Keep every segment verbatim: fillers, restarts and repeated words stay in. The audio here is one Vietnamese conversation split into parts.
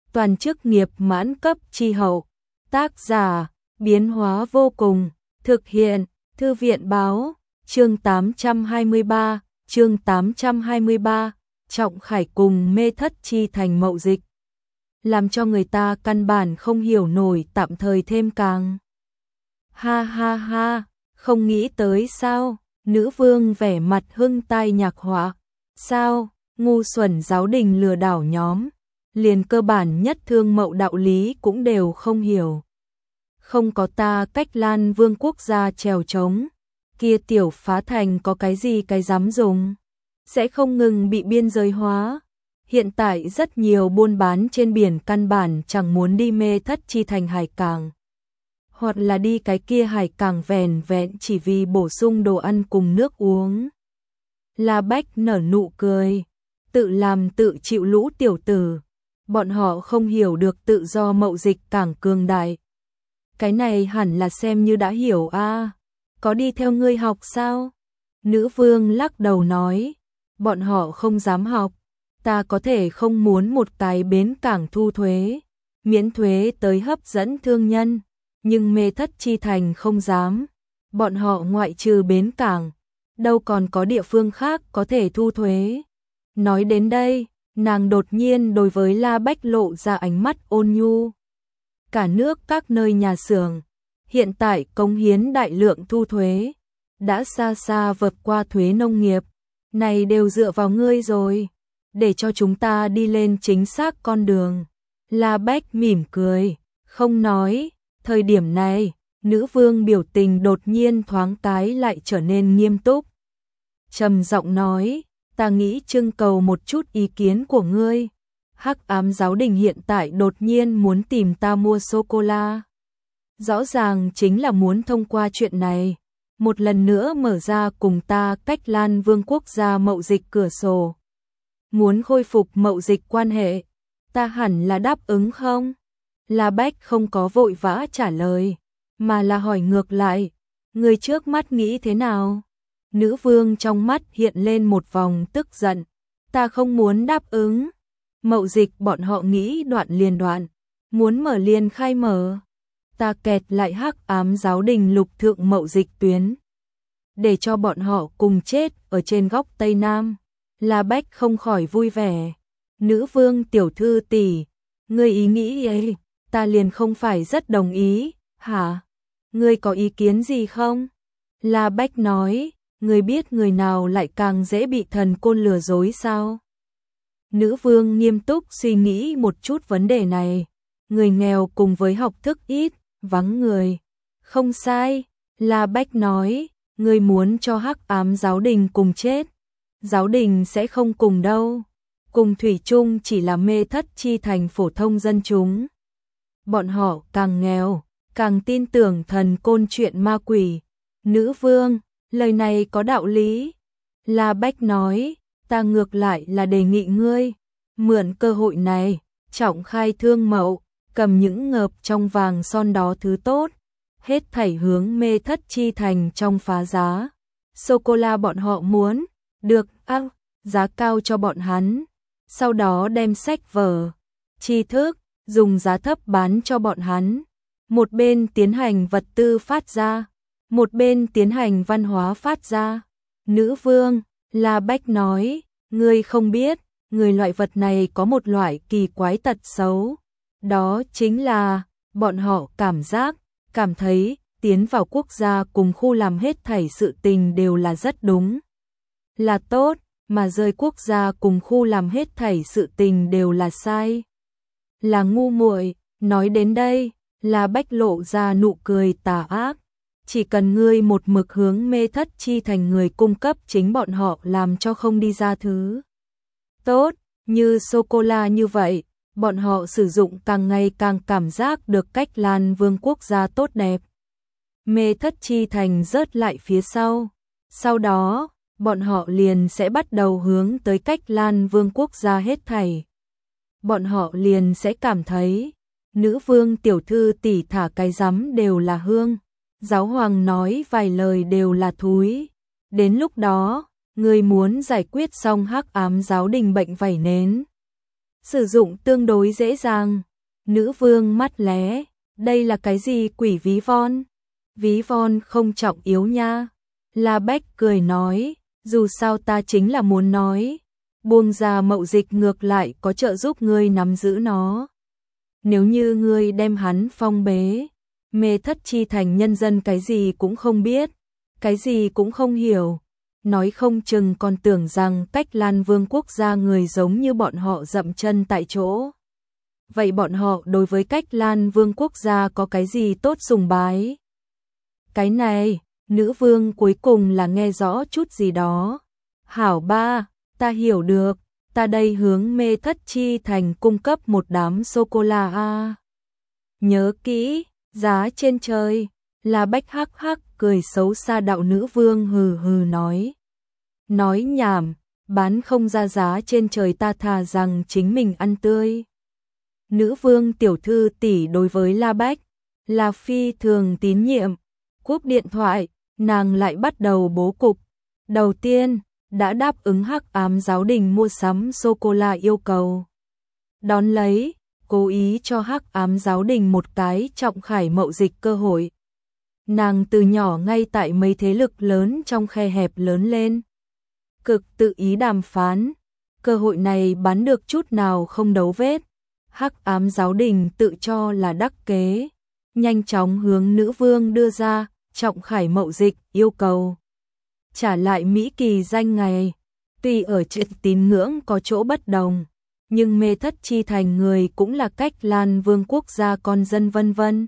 toàn chức nghiệp mãn cấp chi hậu. Tác giả, biến hóa vô cùng, thực hiện, Thư viện báo, chương tám trăm hai mươi ba, chương tám trăm hai mươi ba, Trọng Khải cùng Mê Thất Chi Thành mậu dịch. Làm cho người ta căn bản không hiểu nổi, tạm thời thêm càng. Ha ha ha, không nghĩ tới sao? Nữ vương vẻ mặt hưng tai nhạc họa. Sao, ngu xuẩn giáo đình lừa đảo nhóm, liền cơ bản nhất thương mậu đạo lý cũng đều không hiểu. Không có ta Cách Lan Vương quốc gia trèo trống, kia tiểu phá thành có cái gì cái dám dùng, sẽ không ngừng bị biên giới hóa. Hiện tại rất nhiều buôn bán trên biển căn bản chẳng muốn đi Mê Thất Chi Thành hải cảng, hoặc là đi cái kia hải cảng vẻn vẹn chỉ vì bổ sung đồ ăn cùng nước uống. La Bách nở nụ cười, tự làm tự chịu lũ tiểu tử, bọn họ không hiểu được tự do mậu dịch cảng cường đại. Cái này hẳn là xem như đã hiểu a, à, có đi theo ngươi học sao? Nữ vương lắc đầu nói, bọn họ không dám học, ta có thể không muốn một cái bến cảng thu thuế, miễn thuế tới hấp dẫn thương nhân, nhưng Mê Thất Chi Thành không dám, bọn họ ngoại trừ bến cảng, đâu còn có địa phương khác có thể thu thuế. Nói đến đây, nàng đột nhiên đối với La Bách lộ ra ánh mắt ôn nhu. Cả nước các nơi nhà xưởng, hiện tại cống hiến đại lượng thu thuế, đã xa xa vượt qua thuế nông nghiệp, này đều dựa vào ngươi rồi, để cho chúng ta đi lên chính xác con đường. La Bách mỉm cười, không nói, thời điểm này, nữ vương biểu tình đột nhiên thoáng cái lại trở nên nghiêm túc. Trầm giọng nói, ta nghĩ trưng cầu một chút ý kiến của ngươi. Hắc ám giáo đình hiện tại đột nhiên muốn tìm ta mua sô-cô-la. Rõ ràng chính là muốn thông qua chuyện này, một lần nữa mở ra cùng ta Cách Lan Vương quốc gia mậu dịch cửa sổ. Muốn khôi phục mậu dịch quan hệ, ta hẳn là đáp ứng không? La Bách không có vội vã trả lời, mà là hỏi ngược lại, người trước mắt nghĩ thế nào? Nữ vương trong mắt hiện lên một vòng tức giận, ta không muốn đáp ứng. Mậu dịch bọn họ nghĩ đoạn liền đoạn, muốn mở liền khai mở. Ta kẹt lại hắc ám giáo đình lục thượng mậu dịch tuyến, để cho bọn họ cùng chết ở trên góc Tây Nam. La Bách không khỏi vui vẻ. Nữ vương tiểu thư tỷ, ngươi ý nghĩ ấy, ta liền không phải rất đồng ý, hả? Ngươi có ý kiến gì không? La Bách nói, ngươi biết người nào lại càng dễ bị thần côn lừa dối sao? Nữ vương nghiêm túc suy nghĩ một chút vấn đề này. Người nghèo cùng với học thức ít, vắng người. Không sai, La Bách nói, ngươi muốn cho hắc ám giáo đình cùng chết. Giáo đình sẽ không cùng đâu. Cùng thủy chung chỉ là Mê Thất Chi Thành phổ thông dân chúng. Bọn họ càng nghèo, càng tin tưởng thần côn chuyện ma quỷ. Nữ vương, lời này có đạo lý. La Bách nói, ta ngược lại là đề nghị ngươi, mượn cơ hội này, trọng khai thương mậu, cầm những ngợp trong vàng son đó thứ tốt, hết thảy hướng Mê Thất Chi Thành trong phá giá. Sô-cô-la bọn họ muốn, được ác, giá cao cho bọn hắn, sau đó đem sách vở, tri thức, dùng giá thấp bán cho bọn hắn. Một bên tiến hành vật tư phát ra, một bên tiến hành văn hóa phát ra. Nữ vương, La Bách nói, ngươi không biết, người loại vật này có một loại kỳ quái tật xấu. Đó chính là, bọn họ cảm giác, cảm thấy, tiến vào quốc gia cùng khu làm hết thảy sự tình đều là rất đúng, là tốt, mà rời quốc gia cùng khu làm hết thảy sự tình đều là sai, là ngu muội. Nói đến đây, La Bách lộ ra nụ cười tà ác. Chỉ cần ngươi một mực hướng Mê Thất Chi Thành người cung cấp chính bọn họ làm cho không đi ra thứ tốt, như sô-cô-la như vậy, bọn họ sử dụng càng ngày càng cảm giác được Cách Lan Vương quốc gia tốt đẹp. Mê Thất Chi Thành rớt lại phía sau. Sau đó, bọn họ liền sẽ bắt đầu hướng tới Cách Lan Vương quốc gia hết thảy. Bọn họ liền sẽ cảm thấy, nữ vương tiểu thư tỷ thả cái rắm đều là hương. Giáo hoàng nói vài lời đều là thúi. Đến lúc đó, ngươi muốn giải quyết xong hắc ám giáo đình bệnh vảy nến, sử dụng tương đối dễ dàng. Nữ vương mắt lé, đây là cái gì quỷ ví von? Ví von không trọng yếu nha. La Bách cười nói, dù sao ta chính là muốn nói, buông ra mậu dịch ngược lại có trợ giúp ngươi nắm giữ nó. Nếu như ngươi đem hắn phong bế, Mê Thất Chi Thành nhân dân cái gì cũng không biết, cái gì cũng không hiểu, nói không chừng còn tưởng rằng Cách Lan Vương quốc gia người giống như bọn họ dậm chân tại chỗ. Vậy bọn họ đối với Cách Lan Vương quốc gia có cái gì tốt sùng bái? Cái này, nữ vương cuối cùng là nghe rõ chút gì đó. Hảo ba, ta hiểu được, ta đây hướng Mê Thất Chi Thành cung cấp một đám sô-cô-la a. Nhớ kỹ, giá trên trời. La Bách hắc hắc cười xấu xa, đạo nữ vương hừ hừ nói. Nói nhảm, bán không ra giá trên trời, ta thà rằng chính mình ăn tươi. Nữ vương tiểu thư tỷ đối với La Bách là phi thường tín nhiệm. Cúp điện thoại, nàng lại bắt đầu bố cục. Đầu tiên, đã đáp ứng Hắc Ám Giáo Đình mua sắm sô-cô-la yêu cầu. Đón lấy, cố ý cho Hắc Ám Giáo Đình một cái trọng khải mậu dịch cơ hội. Nàng từ nhỏ ngay tại mấy thế lực lớn trong khe hẹp lớn lên. Cực tự ý đàm phán, cơ hội này bán được chút nào không đấu vết. Hắc Ám Giáo Đình tự cho là đắc kế, nhanh chóng hướng nữ vương đưa ra trọng khải mậu dịch yêu cầu. Trả lại Mỹ Kỳ danh ngày, tuy ở chuyện tín ngưỡng có chỗ bất đồng, nhưng Mê Thất Chi Thành người cũng là Cách Lan Vương quốc gia con dân vân vân.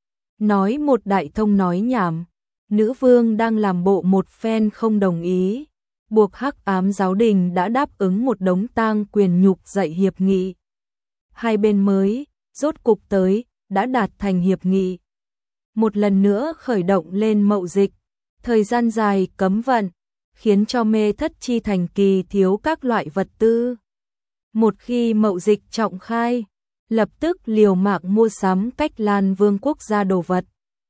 Nói một đại thông nói nhảm, nữ vương đang làm bộ một phen không đồng ý, buộc Hắc Ám Giáo Đình đã đáp ứng một đống tang quyền nhục dạy hiệp nghị. Hai bên mới, rốt cục tới, đã đạt thành hiệp nghị. Một lần nữa khởi động lên mậu dịch, thời gian dài cấm vận, khiến cho Mê Thất Chi Thành kỳ thiếu các loại vật tư. Một khi mậu dịch trọng khai, lập tức liều mạng mua sắm Cách Lan Vương quốc gia đồ vật.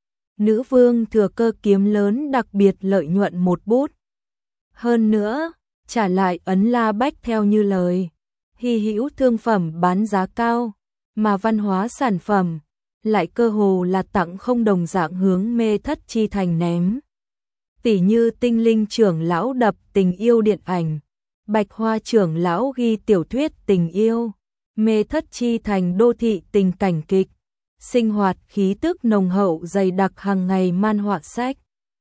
Nữ vương thừa cơ kiếm lớn đặc biệt lợi nhuận một bút. Hơn nữa, trả lại ấn La Bách theo như lời, hy hữu thương phẩm bán giá cao, mà văn hóa sản phẩm lại cơ hồ là tặng không đồng dạng hướng Mê Thất Chi Thành ném. Tỷ như Tinh Linh trưởng lão đập tình yêu điện ảnh, Bạch Hoa trưởng lão ghi tiểu thuyết tình yêu, Mê Thất Chi Thành đô thị tình cảnh kịch, sinh hoạt khí tức nồng hậu dày đặc hàng ngày man họa sách.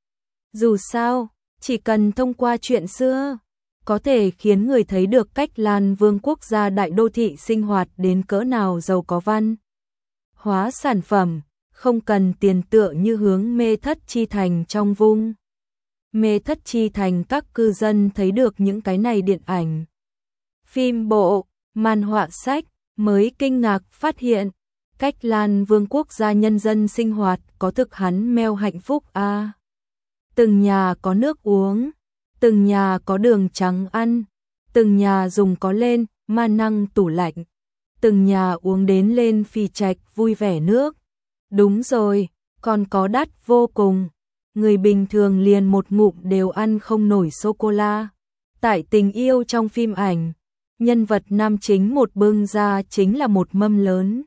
Dù sao, chỉ cần thông qua chuyện xưa, có thể khiến người thấy được Cách Lan Vương quốc gia đại đô thị sinh hoạt đến cỡ nào giàu có văn hóa sản phẩm, không cần tiền tựa như hướng Mê Thất Chi Thành trong vung. Mê Thất Chi Thành các cư dân thấy được những cái này điện ảnh, phim bộ, man họa sách, mới kinh ngạc phát hiện, Cách Lan Vương quốc gia nhân dân sinh hoạt có thực hắn meo hạnh phúc a. À. Từng nhà có nước uống, từng nhà có đường trắng ăn, từng nhà dùng có lên ma năng tủ lạnh, từng nhà uống đến lên phì trạch vui vẻ nước. Đúng rồi, còn có đắt vô cùng, người bình thường liền một ngụm đều ăn không nổi sô-cô-la. Tại Tình Yêu trong phim ảnh, nhân vật nam chính một bưng ra chính là một mâm lớn.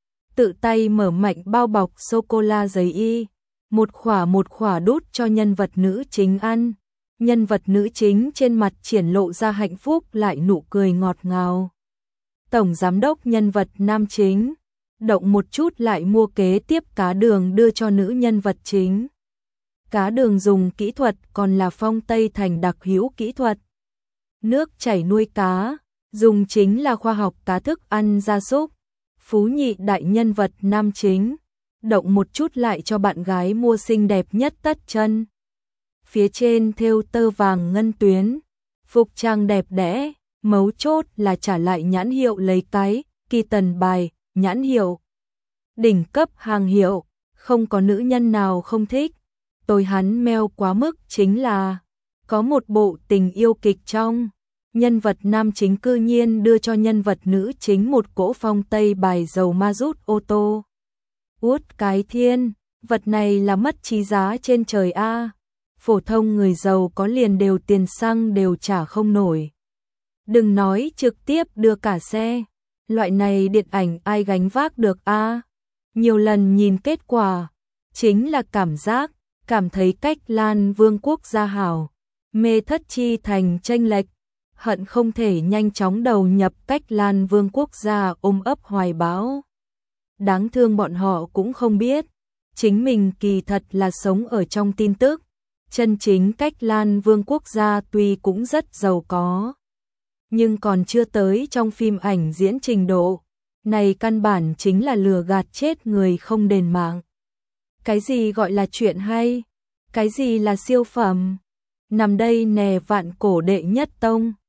Tự tay mở mạnh bao bọc sô-cô-la giấy y, một khỏa một khỏa đút cho nhân vật nữ chính ăn. Nhân vật nữ chính trên mặt triển lộ ra hạnh phúc lại nụ cười ngọt ngào. Tổng giám đốc nhân vật nam chính, động một chút lại mua kế tiếp cá đường đưa cho nữ nhân vật chính. Cá đường dùng kỹ thuật còn là Phong Tây Thành đặc hữu kỹ thuật. Nước chảy nuôi cá, dùng chính là khoa học cá thức ăn gia súc. Phú nhị đại nhân vật nam chính, động một chút lại cho bạn gái mua xinh đẹp nhất tất chân. Phía trên thêu tơ vàng ngân tuyến, phục trang đẹp đẽ, mấu chốt là trả lại nhãn hiệu lấy cái, kỳ tần bài, nhãn hiệu. Đỉnh cấp hàng hiệu, không có nữ nhân nào không thích. Tôi hắn meo quá mức chính là, có một bộ tình yêu kịch trong, nhân vật nam chính cư nhiên đưa cho nhân vật nữ chính một cỗ Phong Tây bài dầu ma rút ô tô. Út cái thiên, vật này là mất trí giá trên trời a. Phổ thông người giàu có liền đều tiền xăng đều trả không nổi. Đừng nói trực tiếp đưa cả xe, Loại này điện ảnh ai gánh vác được a? Nhiều lần nhìn kết quả, chính là cảm giác, cảm thấy cách Lan Vương quốc gia hảo, mê thất chi thành chênh lệch, hận không thể nhanh chóng đầu nhập cách Lan Vương quốc gia ôm ấp hoài bão. Đáng thương bọn họ cũng không biết, chính mình kỳ thật là sống ở trong tin tức, chân chính cách Lan Vương quốc gia tuy cũng rất giàu có, nhưng còn chưa tới trong phim ảnh diễn trình độ, này căn bản chính là lừa gạt chết người không đền mạng. Cái gì gọi là chuyện hay? Cái gì là siêu phẩm? Nằm đây nè vạn cổ đệ nhất tông.